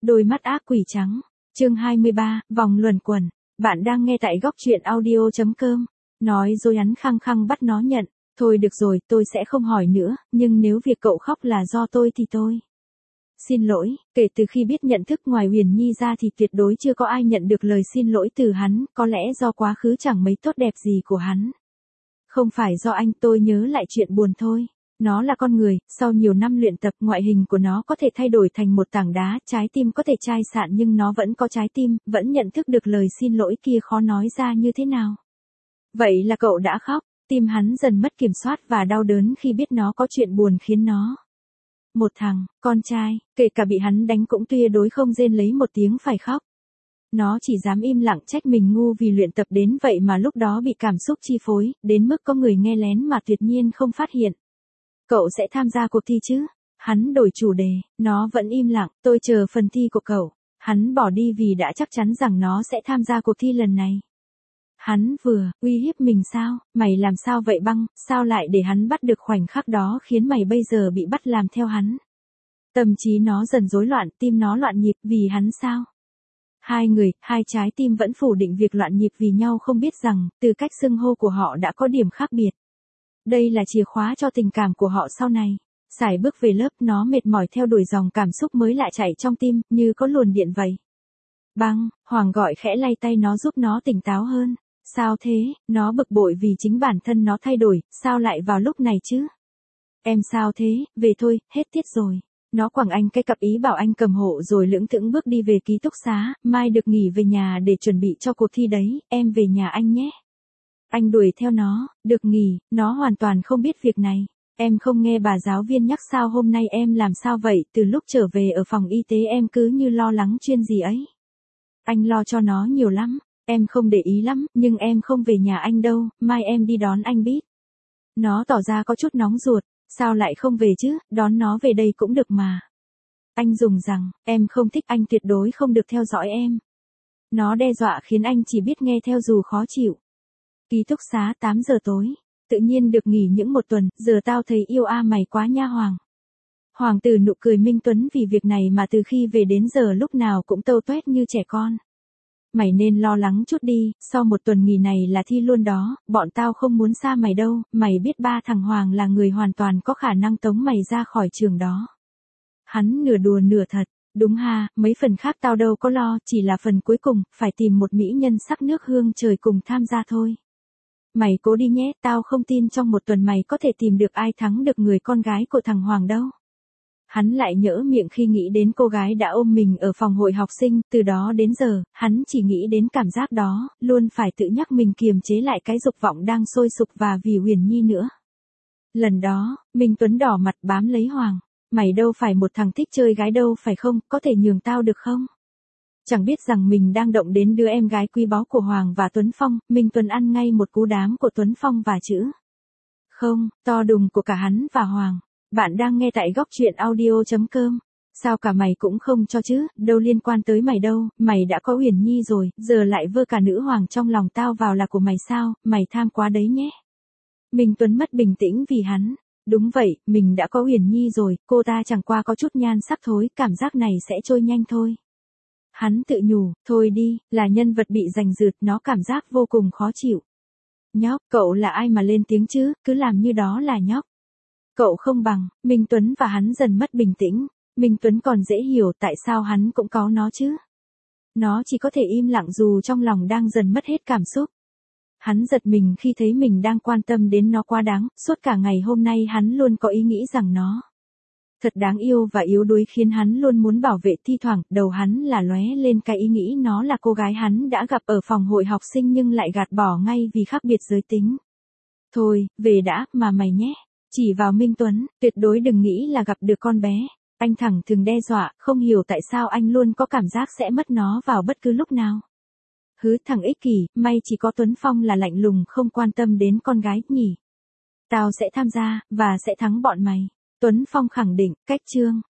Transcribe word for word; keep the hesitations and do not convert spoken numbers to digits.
Đôi mắt ác quỷ trắng. Chương hai mươi ba, vòng luẩn quẩn. Bạn đang nghe tại góc truyện audio chấm com. Nói dối hắn khăng khăng bắt nó nhận. Thôi được rồi, tôi sẽ không hỏi nữa, nhưng nếu việc cậu khóc là do tôi thì tôi. Xin lỗi, kể từ khi biết nhận thức ngoài Huyền Nhi ra thì tuyệt đối chưa có ai nhận được lời xin lỗi từ hắn, có lẽ do quá khứ chẳng mấy tốt đẹp gì của hắn. Không phải do anh, tôi nhớ lại chuyện buồn thôi. Nó là con người, sau nhiều năm luyện tập ngoại hình của nó có thể thay đổi thành một tảng đá, trái tim có thể chai sạn nhưng nó vẫn có trái tim, vẫn nhận thức được lời xin lỗi kia khó nói ra như thế nào. Vậy là cậu đã khóc, tim hắn dần mất kiểm soát và đau đớn khi biết nó có chuyện buồn khiến nó. Một thằng, con trai, kể cả bị hắn đánh cũng tuyệt đối không rên lấy một tiếng phải khóc. Nó chỉ dám im lặng trách mình ngu vì luyện tập đến vậy mà lúc đó bị cảm xúc chi phối, đến mức có người nghe lén mà tuyệt nhiên không phát hiện. Cậu sẽ tham gia cuộc thi chứ? Hắn đổi chủ đề, nó vẫn im lặng, tôi chờ phần thi của cậu. Hắn bỏ đi vì đã chắc chắn rằng nó sẽ tham gia cuộc thi lần này. Hắn vừa, uy hiếp mình sao, mày làm sao vậy Băng, sao lại để hắn bắt được khoảnh khắc đó khiến mày bây giờ bị bắt làm theo hắn. Tâm trí nó dần rối loạn, tim nó loạn nhịp vì hắn sao. Hai người, hai trái tim vẫn phủ định việc loạn nhịp vì nhau không biết rằng, từ cách xưng hô của họ đã có điểm khác biệt. Đây là chìa khóa cho tình cảm của họ sau này. Sải bước về lớp, nó mệt mỏi theo đuổi dòng cảm xúc mới lại chạy trong tim, như có luồn điện vậy. Băng, Hoàng gọi khẽ lay tay nó giúp nó tỉnh táo hơn. Sao thế, nó bực bội vì chính bản thân nó thay đổi, sao lại vào lúc này chứ? Em sao thế, về thôi, hết tiết rồi. Nó quẳng anh cái cặp ý bảo anh cầm hộ rồi lững thững bước đi về ký túc xá, mai được nghỉ về nhà để chuẩn bị cho cuộc thi đấy, em về nhà anh nhé. Anh đuổi theo nó, được nghỉ, nó hoàn toàn không biết việc này. Em không nghe bà giáo viên nhắc sao hôm nay em làm sao vậy, từ lúc trở về ở phòng y tế em cứ như lo lắng chuyện gì ấy. Anh lo cho nó nhiều lắm, em không để ý lắm, nhưng em không về nhà anh đâu, mai em đi đón anh biết. Nó tỏ ra có chút nóng ruột, sao lại không về chứ, đón nó về đây cũng được mà. Anh dùng rằng, em không thích anh tuyệt đối không được theo dõi em. Nó đe dọa khiến anh chỉ biết nghe theo dù khó chịu. Ký túc xá tám giờ tối, tự nhiên được nghỉ những một tuần, giờ tao thấy yêu a mày quá nha Hoàng. Hoàng tử nụ cười Minh Tuấn vì việc này mà từ khi về đến giờ lúc nào cũng tâu tuét như trẻ con. Mày nên lo lắng chút đi, sau một tuần nghỉ này là thi luôn đó, bọn tao không muốn xa mày đâu, mày biết ba thằng Hoàng là người hoàn toàn có khả năng tống mày ra khỏi trường đó. Hắn nửa đùa nửa thật, đúng ha, mấy phần khác tao đâu có lo, chỉ là phần cuối cùng, phải tìm một mỹ nhân sắc nước hương trời cùng tham gia thôi. Mày cố đi nhé, tao không tin trong một tuần mày có thể tìm được ai thắng được người con gái của thằng Hoàng đâu. Hắn lại nhỡ miệng khi nghĩ đến cô gái đã ôm mình ở phòng hội học sinh, từ đó đến giờ, hắn chỉ nghĩ đến cảm giác đó, luôn phải tự nhắc mình kiềm chế lại cái dục vọng đang sôi sục và vì Huyền Nhi nữa. Lần đó, Minh Tuấn đỏ mặt bám lấy Hoàng, mày đâu phải một thằng thích chơi gái đâu phải không, có thể nhường tao được không? Chẳng biết rằng mình đang động đến đứa em gái quý báu của Hoàng và Tuấn Phong, Minh Tuấn ăn ngay một cú đám của Tuấn Phong và chữ không, to đùng của cả hắn và Hoàng. Bạn đang nghe tại góc truyện audio chấm com. Sao cả mày cũng không cho chứ, đâu liên quan tới mày đâu, mày đã có Huyền Nhi rồi, giờ lại vơ cả nữ hoàng trong lòng tao vào là của mày sao, mày tham quá đấy nhé. Minh Tuấn mất bình tĩnh vì hắn. Đúng vậy, mình đã có Huyền Nhi rồi, cô ta chẳng qua có chút nhan sắc thôi, cảm giác này sẽ trôi nhanh thôi. Hắn tự nhủ, thôi đi, là nhân vật bị giành rượt, nó cảm giác vô cùng khó chịu. Nhóc, cậu là ai mà lên tiếng chứ, cứ làm như đó là nhóc. Cậu không bằng, Minh Tuấn và hắn dần mất bình tĩnh, Minh Tuấn còn dễ hiểu tại sao hắn cũng có nó chứ. Nó chỉ có thể im lặng dù trong lòng đang dần mất hết cảm xúc. Hắn giật mình khi thấy mình đang quan tâm đến nó quá đáng, suốt cả ngày hôm nay hắn luôn có ý nghĩ rằng nó thật đáng yêu và yếu đuối khiến hắn luôn muốn bảo vệ, thi thoảng đầu hắn là lóe lên cái ý nghĩ nó là cô gái hắn đã gặp ở phòng hội học sinh nhưng lại gạt bỏ ngay vì khác biệt giới tính. Thôi, về đã, mà mày nhé. Chỉ vào Minh Tuấn, tuyệt đối đừng nghĩ là gặp được con bé. Anh thẳng thường đe dọa, không hiểu tại sao anh luôn có cảm giác sẽ mất nó vào bất cứ lúc nào. Hứ thằng ích kỷ, may chỉ có Tuấn Phong là lạnh lùng không quan tâm đến con gái nhỉ. Tao sẽ tham gia, và sẽ thắng bọn mày. Tuấn Phong khẳng định, cách chương.